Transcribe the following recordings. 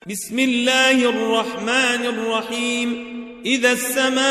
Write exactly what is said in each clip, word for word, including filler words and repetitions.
بسم الله الرحمن الرحيم إذا السماء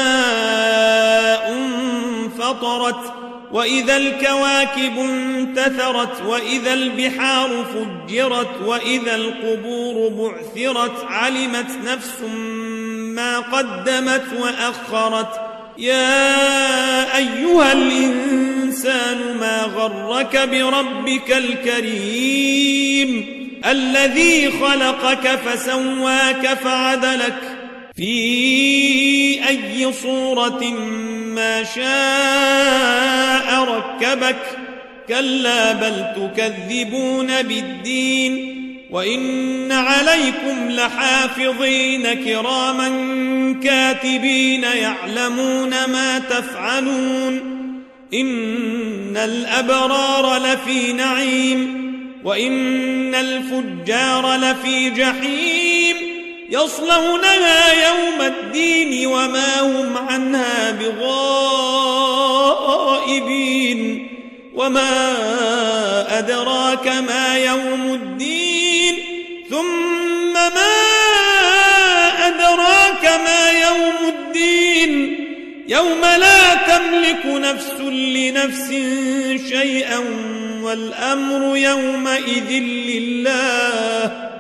انفطرت وإذا الكواكب انتثرت وإذا البحار فجرت وإذا القبور بعثرت علمت نفس ما قدمت وأخرت يا أيها الإنسان ما غرك بربك الكريم الذي خلقك فسواك فعدلك في أي صورة ما شاء ركبك كلا بل تكذبون بالدين وإن عليكم لحافظين كراما كاتبين يعلمون ما تفعلون إن الأبرار لفي نعيم وإن الفجار لفي جحيم يصلونها يوم الدين وما هم عنها بغائبين وما أدراك ما يوم الدين ثم ما أدراك ما يوم الدين يوم لا تملك نفس لنفس شيئا والأمر يومئذ لله